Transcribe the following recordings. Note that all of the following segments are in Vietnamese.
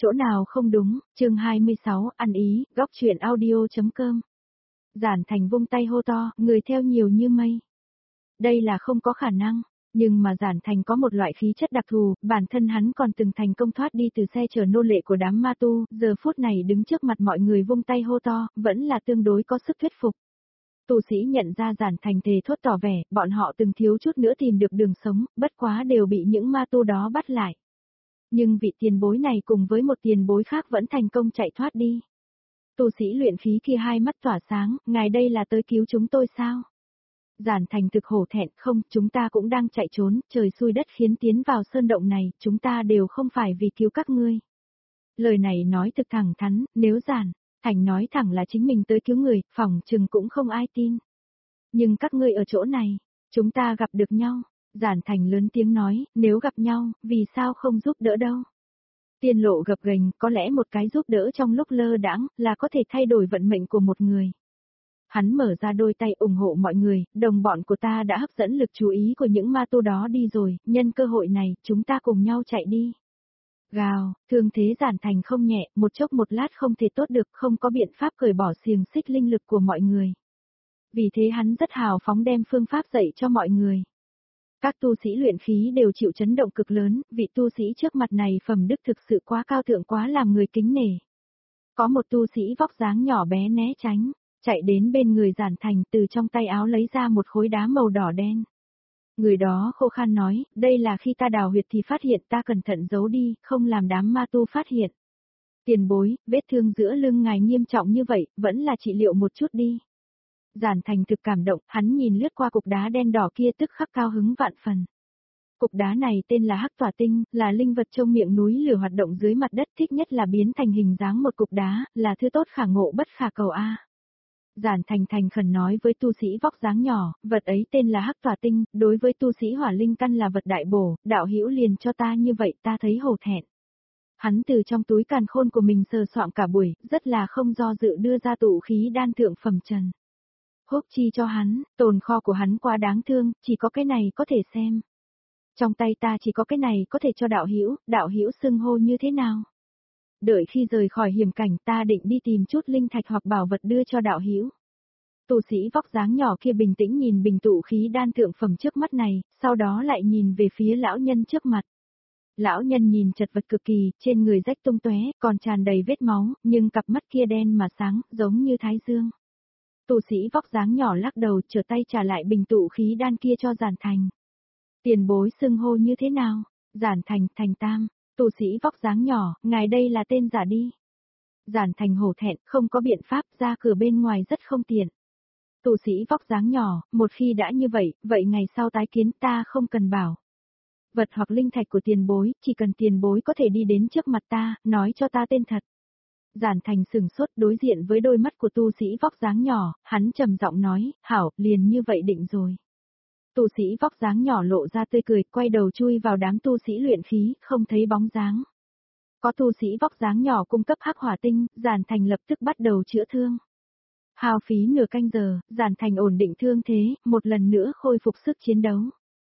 Chỗ nào không đúng, chương 26, ăn ý, góc chuyện audio.com. Giản Thành vung tay hô to, người theo nhiều như mây. Đây là không có khả năng, nhưng mà Giản Thành có một loại khí chất đặc thù, bản thân hắn còn từng thành công thoát đi từ xe chở nô lệ của đám ma tu, giờ phút này đứng trước mặt mọi người vung tay hô to, vẫn là tương đối có sức thuyết phục. Tu sĩ nhận ra Giản Thành thề thốt tỏ vẻ, bọn họ từng thiếu chút nữa tìm được đường sống, bất quá đều bị những ma tu đó bắt lại. Nhưng vị tiền bối này cùng với một tiền bối khác vẫn thành công chạy thoát đi. Tu sĩ luyện khí kia hai mắt tỏa sáng, ngài đây là tới cứu chúng tôi sao? Giản Thành thực hổ thẹn, không, chúng ta cũng đang chạy trốn, trời xui đất khiến tiến vào sơn động này, chúng ta đều không phải vì cứu các ngươi. Lời này nói thực thẳng thắn, nếu Giản Thành nói thẳng là chính mình tới cứu người, phỏng chừng cũng không ai tin. Nhưng các ngươi ở chỗ này, chúng ta gặp được nhau. Giản Thành lớn tiếng nói, nếu gặp nhau, vì sao không giúp đỡ đâu? Tiên lộ gập ghềnh, có lẽ một cái giúp đỡ trong lúc lơ đãng là có thể thay đổi vận mệnh của một người. Hắn mở ra đôi tay ủng hộ mọi người, đồng bọn của ta đã hấp dẫn lực chú ý của những ma tu đó đi rồi, nhân cơ hội này, chúng ta cùng nhau chạy đi. Gào, thương thế Giản Thành không nhẹ, một chốc một lát không thể tốt được, không có biện pháp cởi bỏ xiềng xích linh lực của mọi người. Vì thế hắn rất hào phóng đem phương pháp dạy cho mọi người. Các tu sĩ luyện khí đều chịu chấn động cực lớn, vị tu sĩ trước mặt này phẩm đức thực sự quá cao thượng quá làm người kính nể. Có một tu sĩ vóc dáng nhỏ bé né tránh, chạy đến bên người Giản Thành từ trong tay áo lấy ra một khối đá màu đỏ đen. Người đó khô khan nói, đây là khi ta đào huyệt thì phát hiện ta cẩn thận giấu đi, không làm đám ma tu phát hiện. Tiền bối, vết thương giữa lưng ngài nghiêm trọng như vậy, vẫn là trị liệu một chút đi. Giản Thành thực cảm động, hắn nhìn lướt qua cục đá đen đỏ kia tức khắc cao hứng vạn phần. Cục đá này tên là Hắc Tỏa Tinh, là linh vật trong miệng núi lửa hoạt động dưới mặt đất, thích nhất là biến thành hình dáng một cục đá, là thứ tốt khả ngộ bất khả cầu a. Giản Thành thành khẩn nói với tu sĩ vóc dáng nhỏ, vật ấy tên là Hắc Tỏa Tinh, đối với tu sĩ hỏa linh căn là vật đại bổ, đạo hữu liền cho ta như vậy ta thấy hổ thẹn. Hắn từ trong túi càn khôn của mình sờ soạng cả buổi, rất là không do dự đưa ra tụ khí đan thượng phẩm trần. Húc chi cho hắn, tồn kho của hắn quá đáng thương, chỉ có cái này có thể xem. Trong tay ta chỉ có cái này có thể cho đạo hữu xưng hô như thế nào? Đợi khi rời khỏi hiểm cảnh ta định đi tìm chút linh thạch hoặc bảo vật đưa cho đạo hữu. Tu sĩ vóc dáng nhỏ kia bình tĩnh nhìn bình tụ khí đan thượng phẩm trước mắt này, sau đó lại nhìn về phía lão nhân trước mặt. Lão nhân nhìn chật vật cực kỳ, trên người rách tung tóe, còn tràn đầy vết máu, nhưng cặp mắt kia đen mà sáng, giống như thái dương. Tu sĩ vóc dáng nhỏ lắc đầu, trở tay trả lại bình tụ khí đan kia cho Giản Thành. Tiền bối xưng hô như thế nào? Giản Thành, Thành Tam. Tu sĩ vóc dáng nhỏ, ngài đây là tên giả đi. Giản Thành hổ thẹn, không có biện pháp, ra cửa bên ngoài rất không tiện. Tu sĩ vóc dáng nhỏ, một khi đã như vậy, vậy ngày sau tái kiến ta không cần bảo vật hoặc linh thạch của tiền bối, chỉ cần tiền bối có thể đi đến trước mặt ta, nói cho ta tên thật. Giản Thành sừng sốt đối diện với đôi mắt của tu sĩ vóc dáng nhỏ, hắn trầm giọng nói, hảo, liền như vậy định rồi. Tu sĩ vóc dáng nhỏ lộ ra tươi cười, quay đầu chui vào đám tu sĩ luyện khí, không thấy bóng dáng. Có tu sĩ vóc dáng nhỏ cung cấp hắc hỏa tinh, Giản Thành lập tức bắt đầu chữa thương. Hao phí nửa canh giờ, Giản Thành ổn định thương thế, một lần nữa khôi phục sức chiến đấu.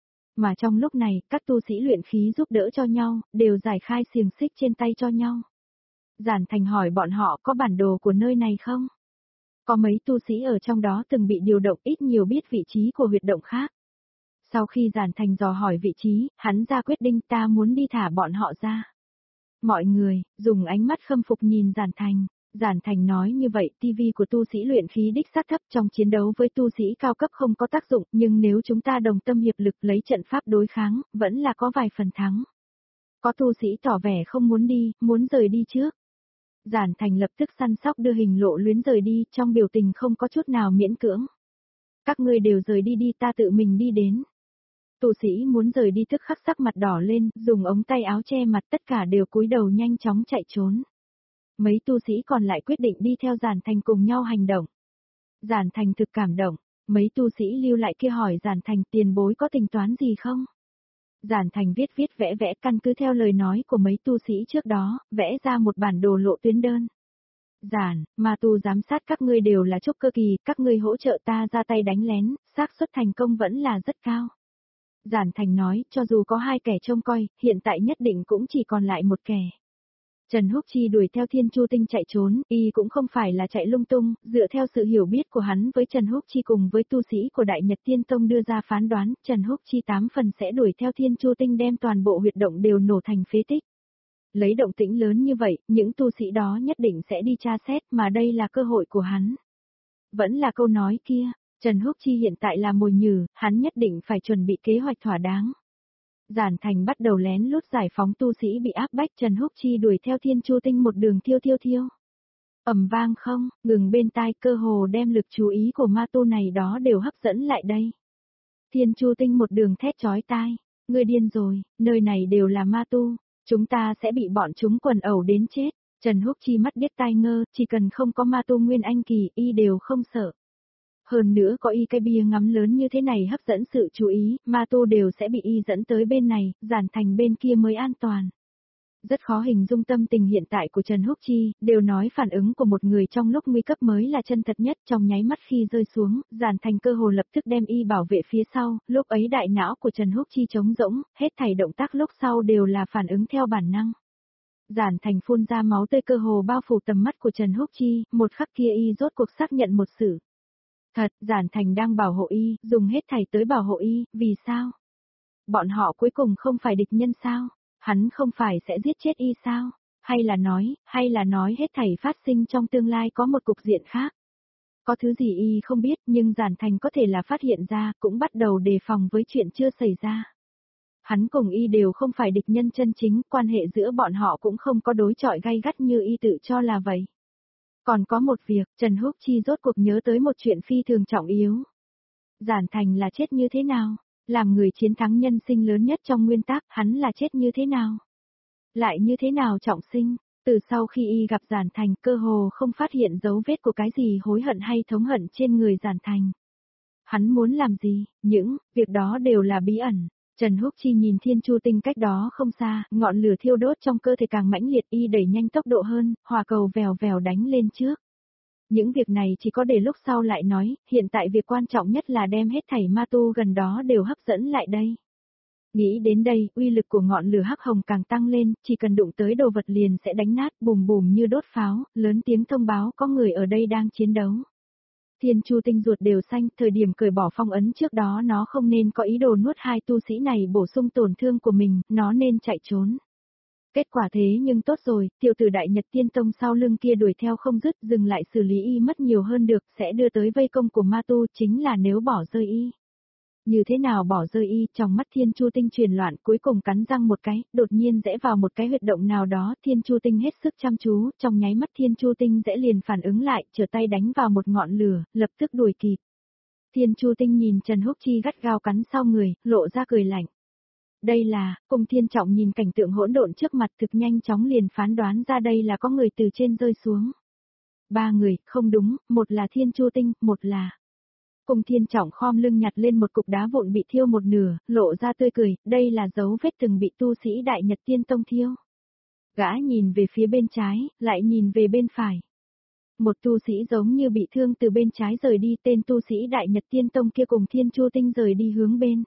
Mà trong lúc này, các tu sĩ luyện khí giúp đỡ cho nhau, đều giải khai xiềng xích trên tay cho nhau. Giản Thành hỏi bọn họ có bản đồ của nơi này không? Có mấy tu sĩ ở trong đó từng bị điều động ít nhiều biết vị trí của huyệt động khác. Sau khi Giản Thành dò hỏi vị trí, hắn ra quyết định ta muốn đi thả bọn họ ra. Mọi người, dùng ánh mắt khâm phục nhìn Giản Thành. Giản Thành nói như vậy, TV của tu sĩ luyện khí đích xác thấp trong chiến đấu với tu sĩ cao cấp không có tác dụng, nhưng nếu chúng ta đồng tâm hiệp lực lấy trận pháp đối kháng, vẫn là có vài phần thắng. Có tu sĩ tỏ vẻ không muốn đi, muốn rời đi trước. Giản Thành lập tức săn sóc đưa hình lộ luyến rời đi, trong biểu tình không có chút nào miễn cưỡng. Các ngươi đều rời đi đi, ta tự mình đi đến. Tu sĩ muốn rời đi tức khắc sắc mặt đỏ lên, dùng ống tay áo che mặt, tất cả đều cúi đầu nhanh chóng chạy trốn. Mấy tu sĩ còn lại quyết định đi theo Giản Thành cùng nhau hành động. Giản Thành thực cảm động, mấy tu sĩ lưu lại kia hỏi Giản Thành tiền bối có tính toán gì không? Giản Thành viết vẽ vẽ căn cứ theo lời nói của mấy tu sĩ trước đó, vẽ ra một bản đồ lộ tuyến đơn. Ma tu giám sát các ngươi đều là trúc cơ kỳ, các ngươi hỗ trợ ta ra tay đánh lén, xác suất thành công vẫn là rất cao. Giản Thành nói, cho dù có hai kẻ trông coi, hiện tại nhất định cũng chỉ còn lại một kẻ. Trần Húc Chi đuổi theo Thiên Chu Tinh chạy trốn, y cũng không phải là chạy lung tung, dựa theo sự hiểu biết của hắn với Trần Húc Chi cùng với tu sĩ của Đại Nhật Tiên Tông đưa ra phán đoán, Trần Húc Chi 8 phần sẽ đuổi theo Thiên Chu Tinh đem toàn bộ huyệt động đều nổ thành phế tích. Lấy động tĩnh lớn như vậy, những tu sĩ đó nhất định sẽ đi tra xét mà đây là cơ hội của hắn. Vẫn là câu nói kia, Trần Húc Chi hiện tại là mồi nhử, hắn nhất định phải chuẩn bị kế hoạch thỏa đáng. Giản Thành bắt đầu lén lút giải phóng tu sĩ bị áp bách, Trần Húc Chi đuổi theo Thiên Chu Tinh một đường thiêu. Ầm vang không, ngừng bên tai, cơ hồ đem lực chú ý của ma tu này đó đều hấp dẫn lại đây. Thiên Chu Tinh một đường thét chói tai, ngươi điên rồi, nơi này đều là ma tu, chúng ta sẽ bị bọn chúng quần ẩu đến chết. Trần Húc Chi mắt điếc tai ngơ, chỉ cần không có ma tu nguyên anh kỳ, y đều không sợ. Hơn nữa có y cái bia ngắm lớn như thế này hấp dẫn sự chú ý, ma tu đều sẽ bị y dẫn tới bên này, Giản Thành bên kia mới an toàn. Rất khó hình dung tâm tình hiện tại của Trần Húc Chi, đều nói phản ứng của một người trong lúc nguy cấp mới là chân thật nhất, trong nháy mắt khi rơi xuống, Giản Thành cơ hồ lập tức đem y bảo vệ phía sau, lúc ấy đại não của Trần Húc Chi trống rỗng, hết thảy động tác lúc sau đều là phản ứng theo bản năng. Giản Thành phun ra máu tươi cơ hồ bao phủ tầm mắt của Trần Húc Chi, một khắc kia y rốt cuộc xác nhận một sự. Thật, Giản Thành đang bảo hộ y, dùng hết thảy tới bảo hộ y, vì sao? Bọn họ cuối cùng không phải địch nhân sao? Hắn không phải sẽ giết chết y sao? Hay là nói hết thảy phát sinh trong tương lai có một cục diện khác? Có thứ gì y không biết nhưng Giản Thành có thể là phát hiện ra, cũng bắt đầu đề phòng với chuyện chưa xảy ra. Hắn cùng y đều không phải địch nhân chân chính, quan hệ giữa bọn họ cũng không có đối chọi gay gắt như y tự cho là vậy. Còn có một việc, Trần Húc Chi rốt cuộc nhớ tới một chuyện phi thường trọng yếu. Giản Thành là chết như thế nào? Làm người chiến thắng nhân sinh lớn nhất trong nguyên tắc, hắn là chết như thế nào? Lại như thế nào trọng sinh? Từ sau khi y gặp Giản Thành, cơ hồ không phát hiện dấu vết của cái gì hối hận hay thống hận trên người Giản Thành. Hắn muốn làm gì? Những việc đó đều là bí ẩn. Trần Húc Chi nhìn Thiên Chu Tinh cách đó không xa, ngọn lửa thiêu đốt trong cơ thể càng mãnh liệt, y đẩy nhanh tốc độ hơn, hỏa cầu vèo vèo đánh lên trước. Những việc này chỉ có để lúc sau lại nói, hiện tại việc quan trọng nhất là đem hết thảy ma tu gần đó đều hấp dẫn lại đây. Nghĩ đến đây, uy lực của ngọn lửa hắc hồng càng tăng lên, chỉ cần đụng tới đồ vật liền sẽ đánh nát, bùm bùm như đốt pháo, lớn tiếng thông báo có người ở đây đang chiến đấu. Thiên Chu Tinh ruột đều xanh, thời điểm cởi bỏ phong ấn trước đó nó không nên có ý đồ nuốt hai tu sĩ này bổ sung tổn thương của mình, nó nên chạy trốn. Kết quả thế nhưng tốt rồi, tiểu tử Đại Nhật Tiên Tông sau lưng kia đuổi theo không dứt, dừng lại xử lý y mất nhiều hơn được, sẽ đưa tới vây công của ma tu, chính là nếu bỏ rơi y. Như thế nào bỏ rơi y, trong mắt Thiên Chu Tinh truyền loạn, cuối cùng cắn răng một cái, đột nhiên rẽ vào một cái huyệt động nào đó, Thiên Chu Tinh hết sức chăm chú, trong nháy mắt Thiên Chu Tinh rẽ liền phản ứng lại, trở tay đánh vào một ngọn lửa, lập tức đuổi kịp. Thiên Chu Tinh nhìn Trần Húc Chi gắt gao cắn sau người, lộ ra cười lạnh. Đây là, cùng Thiên Trọng nhìn cảnh tượng hỗn độn trước mặt thực nhanh chóng liền phán đoán ra đây là có người từ trên rơi xuống. Ba người, không đúng, một là Thiên Chu Tinh, một là... Cùng Thiên Trọng khom lưng nhặt lên một cục đá vụn bị thiêu một nửa, lộ ra tươi cười, đây là dấu vết từng bị tu sĩ Đại Nhật Tiên Tông thiêu. Gã nhìn về phía bên trái, lại nhìn về bên phải. Một tu sĩ giống như bị thương từ bên trái rời đi, tên tu sĩ Đại Nhật Tiên Tông kia cùng Thiên Chu Tinh rời đi hướng bên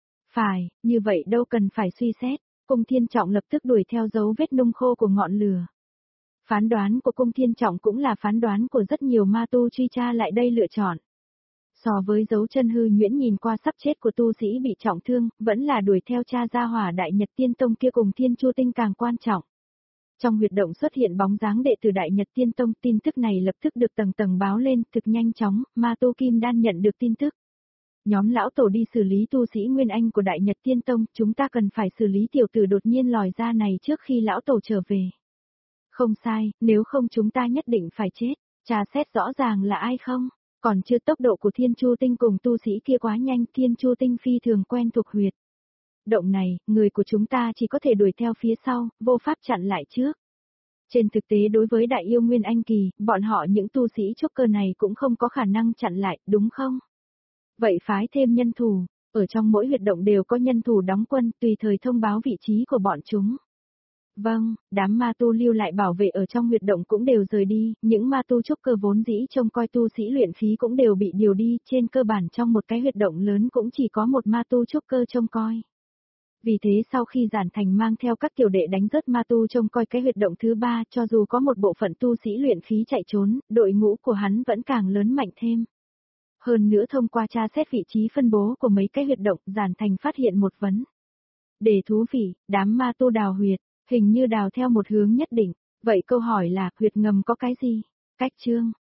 phải, như vậy đâu cần phải suy xét, Cung Thiên Trọng lập tức đuổi theo dấu vết nung khô của ngọn lửa. Phán đoán của Cung Thiên Trọng cũng là phán đoán của rất nhiều ma tu truy tra lại đây lựa chọn. So với dấu chân hư nhuyễn nhìn qua sắp chết của tu sĩ bị trọng thương, vẫn là đuổi theo cha gia hỏa Đại Nhật Tiên Tông kia cùng Thiên Chu Tinh càng quan trọng. Trong huyệt động xuất hiện bóng dáng đệ tử Đại Nhật Tiên Tông, tin tức này lập tức được tầng tầng báo lên, thực nhanh chóng, ma tu Kim Đan nhận được tin tức. Nhóm lão tổ đi xử lý tu sĩ Nguyên Anh của Đại Nhật Tiên Tông, chúng ta cần phải xử lý tiểu tử đột nhiên lòi ra này trước khi lão tổ trở về. Không sai, nếu không chúng ta nhất định phải chết, tra xét rõ ràng là ai không, còn chưa tốc độ của Thiên Chu Tinh cùng tu sĩ kia quá nhanh, Thiên Chu Tinh phi thường quen thuộc huyệt. Động này, người của chúng ta chỉ có thể đuổi theo phía sau, vô pháp chặn lại trước. Trên thực tế đối với Đại Yêu Nguyên Anh Kỳ, bọn họ những tu sĩ trúc cơ này cũng không có khả năng chặn lại, đúng không? Vậy phái thêm nhân thủ, ở trong mỗi huyệt động đều có nhân thủ đóng quân, tùy thời thông báo vị trí của bọn chúng. Vâng, đám ma tu lưu lại bảo vệ ở trong huyệt động cũng đều rời đi, những ma tu trúc cơ vốn dĩ trông coi tu sĩ luyện khí cũng đều bị điều đi, trên cơ bản trong một cái huyệt động lớn cũng chỉ có một ma tu trúc cơ trông coi. Vì thế sau khi Giản Thành mang theo các tiểu đệ đánh rớt ma tu trông coi cái huyệt động thứ 3, cho dù có một bộ phận tu sĩ luyện khí chạy trốn, đội ngũ của hắn vẫn càng lớn mạnh thêm. Hơn nữa thông qua tra xét vị trí phân bố của mấy cái huyệt động, Giản Thành phát hiện một vấn đề thú vị, đám ma tu đào huyệt, hình như đào theo một hướng nhất định. Vậy câu hỏi là, huyệt ngầm có cái gì? Cách chương